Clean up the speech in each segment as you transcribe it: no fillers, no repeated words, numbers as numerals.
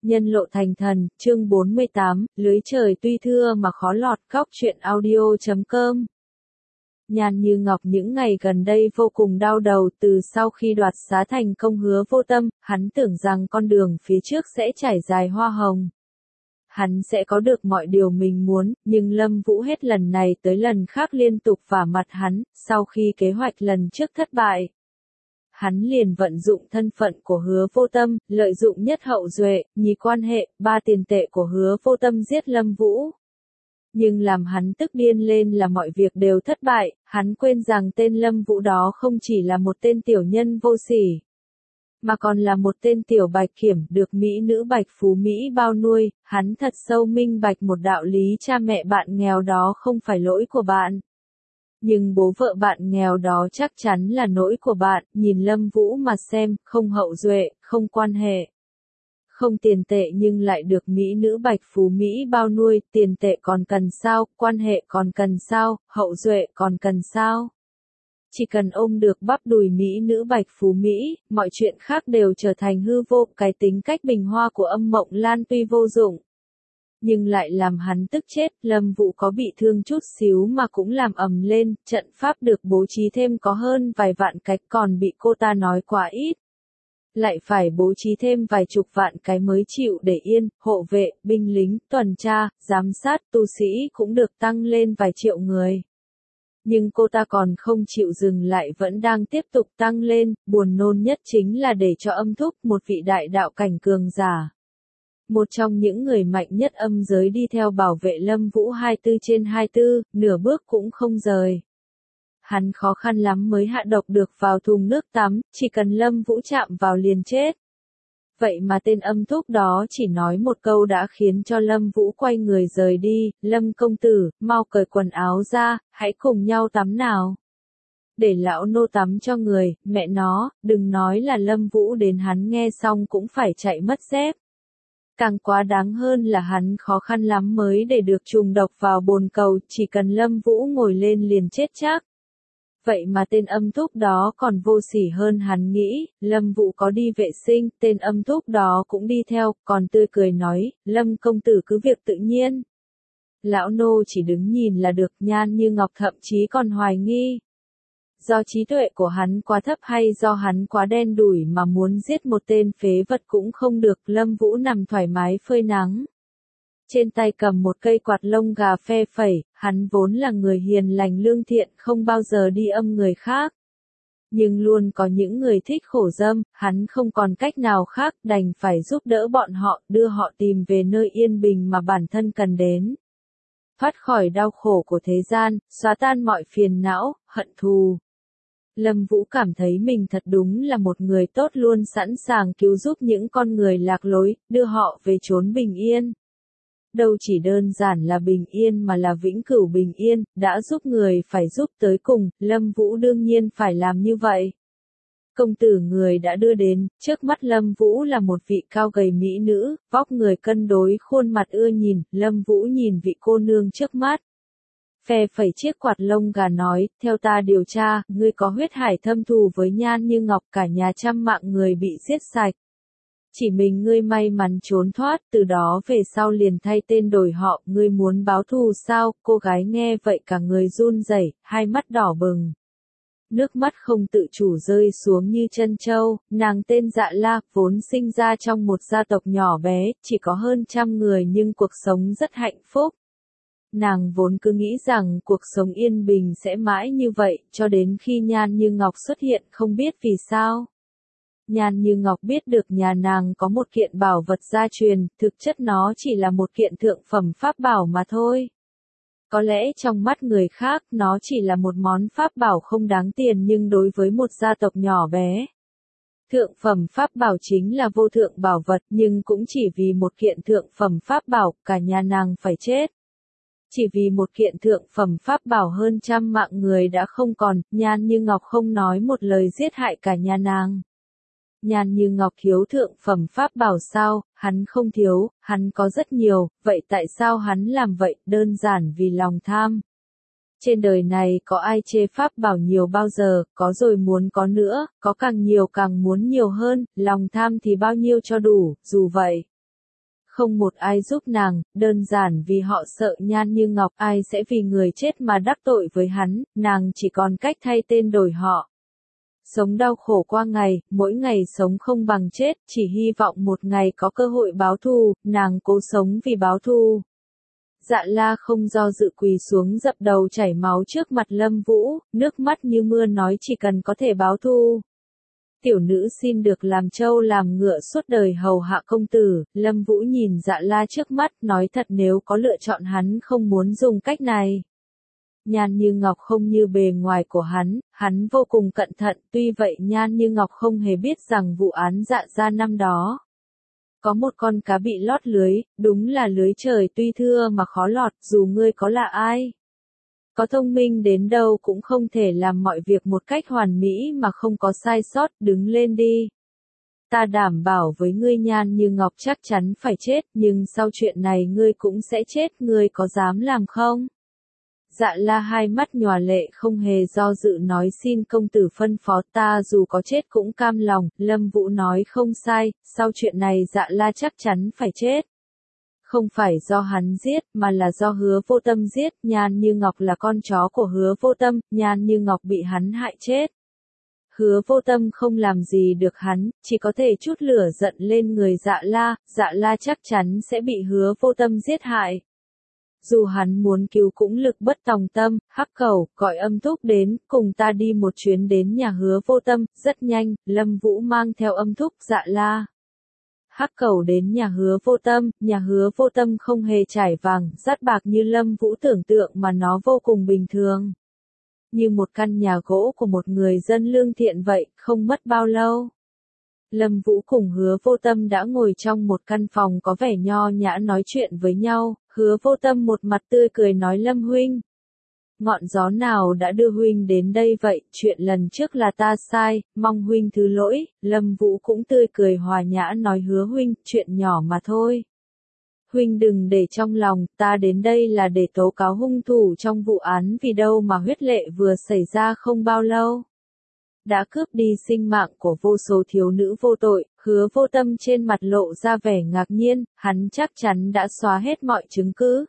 Nhân lộ thành thần, chương 48, lưới trời tuy thưa mà khó lọt. Góc truyện audio.com. Nhan Như Ngọc những ngày gần đây vô cùng đau đầu. Từ sau khi đoạt xá thành công Hứa Vô Tâm, hắn tưởng rằng con đường phía trước sẽ trải dài hoa hồng. Hắn sẽ có được mọi điều mình muốn, nhưng Lâm Vũ hết lần này tới lần khác liên tục vả mặt hắn. Sau khi kế hoạch lần trước thất bại, hắn liền vận dụng thân phận của Hứa Vô Tâm, lợi dụng nhất hậu duệ, nhì quan hệ, 3 tiền tệ của Hứa Vô Tâm giết Lâm Vũ. Nhưng làm hắn tức điên lên là mọi việc đều thất bại, hắn quên rằng tên Lâm Vũ đó không chỉ là một tên tiểu nhân vô sỉ, mà còn là một tên tiểu bạch kiểm được mỹ nữ bạch phú Mỹ bao nuôi. Hắn thật sâu minh bạch một đạo lý: cha mẹ bạn nghèo đó không phải lỗi của bạn, nhưng bố vợ bạn nghèo đó chắc chắn là lỗi của bạn. Nhìn Lâm Vũ mà xem, không hậu duệ, không quan hệ, không tiền tệ nhưng lại được mỹ nữ bạch phú Mỹ bao nuôi. Tiền tệ còn cần sao, quan hệ còn cần sao, hậu duệ còn cần sao? Chỉ cần ôm được bắp đùi mỹ nữ bạch phú Mỹ, mọi chuyện khác đều trở thành hư vô. Cái tính cách bình hoa của Âm Mộng Lan tuy vô dụng, nhưng lại làm hắn tức chết. Lâm Vũ có bị thương chút xíu mà cũng làm ầm lên, trận pháp được bố trí thêm có hơn vài vạn cái, còn bị cô ta nói quá ít, lại phải bố trí thêm vài chục vạn cái mới chịu để yên. Hộ vệ, binh lính, tuần tra, giám sát, tu sĩ cũng được tăng lên vài triệu người. Nhưng cô ta còn không chịu dừng lại, vẫn đang tiếp tục tăng lên. Buồn nôn nhất chính là để cho Âm Thúc, một vị đại đạo cảnh cường giả, một trong những người mạnh nhất âm giới, đi theo bảo vệ Lâm Vũ 24/24, nửa bước cũng không rời. Hắn khó khăn lắm mới hạ độc được vào thùng nước tắm, chỉ cần Lâm Vũ chạm vào liền chết. Vậy mà tên Âm Thúc đó chỉ nói một câu đã khiến cho Lâm Vũ quay người rời đi: Lâm công tử, mau cởi quần áo ra, hãy cùng nhau tắm nào. Để lão nô tắm cho người. Mẹ nó, đừng nói là Lâm Vũ đến hắn nghe xong cũng phải chạy mất dép. Càng quá đáng hơn là hắn khó khăn lắm mới để được trùng độc vào bồn cầu, chỉ cần Lâm Vũ ngồi lên liền chết chắc. Vậy mà tên Âm Thúc đó còn vô sỉ hơn hắn nghĩ. Lâm Vũ có đi vệ sinh, tên Âm Thúc đó cũng đi theo, còn tươi cười nói: Lâm công tử cứ việc tự nhiên, lão nô chỉ đứng nhìn là được. Nhan Như Ngọc thậm chí còn hoài nghi, do trí tuệ của hắn quá thấp hay do hắn quá đen đủi mà muốn giết một tên phế vật cũng không được. Lâm Vũ nằm thoải mái phơi nắng, trên tay cầm một cây quạt lông gà phe phẩy. Hắn vốn là người hiền lành lương thiện, không bao giờ đi âm người khác, nhưng luôn có những người thích khổ dâm. Hắn không còn cách nào khác, đành phải giúp đỡ bọn họ, đưa họ tìm về nơi yên bình mà bản thân cần đến, thoát khỏi đau khổ của thế gian, xóa tan mọi phiền não, hận thù. Lâm Vũ cảm thấy mình thật đúng là một người tốt, luôn sẵn sàng cứu giúp những con người lạc lối, đưa họ về chốn bình yên. Đâu chỉ đơn giản là bình yên mà là vĩnh cửu bình yên. Đã giúp người phải giúp tới cùng, Lâm Vũ đương nhiên phải làm như vậy. Công tử người đã đưa đến, trước mắt Lâm Vũ là một vị cao gầy mỹ nữ, vóc người cân đối, khuôn mặt ưa nhìn. Lâm Vũ nhìn vị cô nương trước mắt, phe phẩy chiếc quạt lông gà nói: theo ta điều tra, ngươi có huyết hải thâm thù với Nhan Như Ngọc, cả nhà trăm mạng người bị giết sạch. Chỉ mình ngươi may mắn trốn thoát, từ đó về sau liền thay tên đổi họ. Ngươi muốn báo thù sao? Cô gái nghe vậy cả người run rẩy, hai mắt đỏ bừng, nước mắt không tự chủ rơi xuống như chân trâu. Nàng tên Dạ La, vốn sinh ra trong một gia tộc nhỏ bé, chỉ có hơn 100 người nhưng cuộc sống rất hạnh phúc. Nàng vốn cứ nghĩ rằng cuộc sống yên bình sẽ mãi như vậy, cho đến khi Nhan Như Ngọc xuất hiện. Không biết vì sao, Nhan Như Ngọc biết được nhà nàng có một kiện bảo vật gia truyền, thực chất nó chỉ là một kiện thượng phẩm pháp bảo mà thôi. Có lẽ trong mắt người khác nó chỉ là một món pháp bảo không đáng tiền, nhưng đối với một gia tộc nhỏ bé, thượng phẩm pháp bảo chính là vô thượng bảo vật. Nhưng cũng chỉ vì một kiện thượng phẩm pháp bảo, cả nhà nàng phải chết. Chỉ vì một kiện thượng phẩm pháp bảo, hơn 100 mạng người đã không còn. Nhan Như Ngọc không nói một lời giết hại cả nhà nàng. Nhan Như Ngọc thiếu thượng phẩm pháp bảo sao? Hắn không thiếu, hắn có rất nhiều. Vậy tại sao hắn làm vậy? Đơn giản vì lòng tham. Trên đời này có ai chê pháp bảo nhiều bao giờ? Có rồi muốn có nữa, có càng nhiều càng muốn nhiều hơn. Lòng tham thì bao nhiêu cho đủ. Dù vậy, Không một ai giúp nàng, đơn giản vì họ sợ Nhan Như Ngọc ai sẽ vì người chết mà đắc tội với hắn, nàng chỉ còn cách thay tên đổi họ. Sống đau khổ qua ngày, mỗi ngày sống không bằng chết, chỉ hy vọng một ngày có cơ hội báo thù, nàng cố sống vì báo thù. Dạ La không do dự quỳ xuống dập đầu chảy máu trước mặt Lâm Vũ, nước mắt như mưa nói chỉ cần có thể báo thù. Tiểu nữ xin được làm trâu làm ngựa suốt đời hầu hạ công tử, Lâm Vũ nhìn Dạ La trước mắt, nói thật nếu có lựa chọn hắn không muốn dùng cách này. Nhan Như Ngọc không như bề ngoài của hắn vô cùng cẩn thận, tuy vậy Nhan Như Ngọc không hề biết rằng vụ án Dạ gia năm đó. Có một con cá bị lót lưới, đúng là lưới trời tuy thưa mà khó lọt, dù ngươi có là ai. Có thông minh đến đâu cũng không thể làm mọi việc một cách hoàn mỹ mà không có sai sót, đứng lên đi. Ta đảm bảo với ngươi Nhan Như Ngọc chắc chắn phải chết, nhưng sau chuyện này ngươi cũng sẽ chết, ngươi có dám làm không? Dạ La hai mắt nhòa lệ không hề do dự nói xin công tử phân phó ta dù có chết cũng cam lòng, Lâm Vũ nói không sai, sau chuyện này Dạ La chắc chắn phải chết. Không phải do hắn giết, mà là do Hứa Vô Tâm giết, Nhan Như Ngọc là con chó của Hứa Vô Tâm, Nhan Như Ngọc bị hắn hại chết. Hứa Vô Tâm không làm gì được hắn, chỉ có thể chút lửa giận lên người Dạ La chắc chắn sẽ bị Hứa Vô Tâm giết hại. Dù hắn muốn cứu cũng lực bất tòng tâm, Hắc Cẩu, gọi Âm Thúc đến, cùng ta đi một chuyến đến nhà Hứa Vô Tâm, rất nhanh, Lâm Vũ mang theo Âm Thúc Dạ La. Hắc Cẩu đến nhà Hứa Vô Tâm không hề trải vàng, dát bạc như Lâm Vũ tưởng tượng mà nó vô cùng bình thường. Như một căn nhà gỗ của một người dân lương thiện vậy, không mất bao lâu. Lâm Vũ cùng Hứa Vô Tâm đã ngồi trong một căn phòng có vẻ nho nhã nói chuyện với nhau, Hứa Vô Tâm một mặt tươi cười nói Lâm huynh. Ngọn gió nào đã đưa huynh đến đây vậy, chuyện lần trước là ta sai, mong huynh thứ lỗi, Lâm Vũ cũng tươi cười hòa nhã nói Hứa huynh, chuyện nhỏ mà thôi. Huynh đừng để trong lòng, ta đến đây là để tố cáo hung thủ trong vụ án vì đâu mà huyết lệ vừa xảy ra không bao lâu. Đã cướp đi sinh mạng của vô số thiếu nữ vô tội, Hứa Vô Tâm trên mặt lộ ra vẻ ngạc nhiên, hắn chắc chắn đã xóa hết mọi chứng cứ.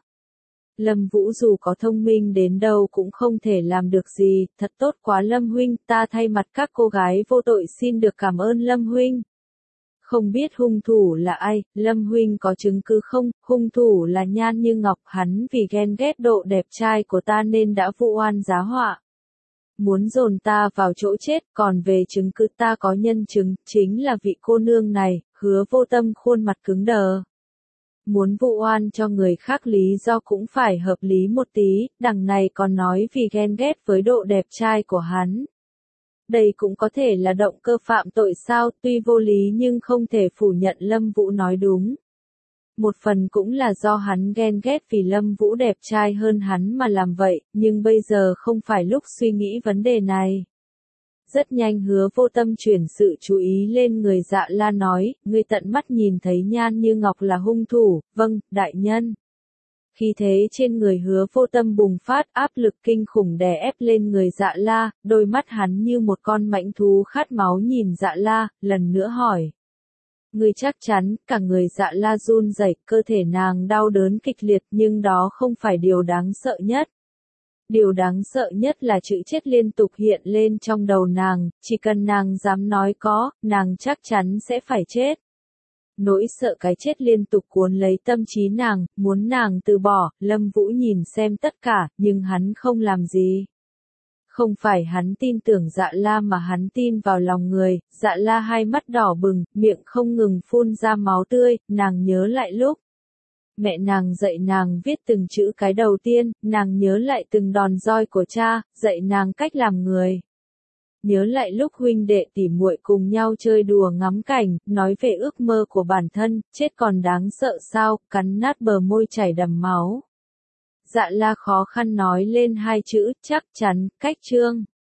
Lâm Vũ dù có thông minh đến đâu cũng không thể làm được gì, thật tốt quá Lâm huynh, ta thay mặt các cô gái vô tội xin được cảm ơn Lâm huynh. Không biết hung thủ là ai, Lâm huynh có chứng cứ không, hung thủ là Nhan Như Ngọc, hắn vì ghen ghét độ đẹp trai của ta nên đã vu oan giá họa. Muốn dồn ta vào chỗ chết, còn về chứng cứ ta có nhân chứng, chính là vị cô nương này, Hứa Vô Tâm khuôn mặt cứng đờ. Muốn vu oan cho người khác lý do cũng phải hợp lý một tí, đằng này còn nói vì ghen ghét với độ đẹp trai của hắn. Đây cũng có thể là động cơ phạm tội sao, tuy vô lý nhưng không thể phủ nhận Lâm Vũ nói đúng. Một phần cũng là do hắn ghen ghét vì Lâm Vũ đẹp trai hơn hắn mà làm vậy, nhưng bây giờ không phải lúc suy nghĩ vấn đề này. Rất nhanh Hứa Vô Tâm chuyển sự chú ý lên người Dạ La nói, ngươi tận mắt nhìn thấy Nhan Như Ngọc là hung thủ, vâng, đại nhân. Khi thế trên người Hứa Vô Tâm bùng phát áp lực kinh khủng đè ép lên người Dạ La, đôi mắt hắn như một con mãnh thú khát máu nhìn Dạ La, lần nữa hỏi. Ngươi chắc chắn, cả người Dạ La run rẩy, cơ thể nàng đau đớn kịch liệt nhưng đó không phải điều đáng sợ nhất. Điều đáng sợ nhất là chữ chết liên tục hiện lên trong đầu nàng, chỉ cần nàng dám nói có, nàng chắc chắn sẽ phải chết. Nỗi sợ cái chết liên tục cuốn lấy tâm trí nàng, muốn nàng từ bỏ, Lâm Vũ nhìn xem tất cả, nhưng hắn không làm gì. Không phải hắn tin tưởng Dạ La mà hắn tin vào lòng người, Dạ La hai mắt đỏ bừng, miệng không ngừng phun ra máu tươi, nàng nhớ lại lúc. Mẹ nàng dạy nàng viết từng chữ cái đầu tiên, nàng nhớ lại từng đòn roi của cha, dạy nàng cách làm người. Nhớ lại lúc huynh đệ tỉ muội cùng nhau chơi đùa ngắm cảnh, nói về ước mơ của bản thân, chết còn đáng sợ sao, cắn nát bờ môi chảy đầm máu. Dạ La khó khăn nói lên hai chữ, chắc chắn, cách chương.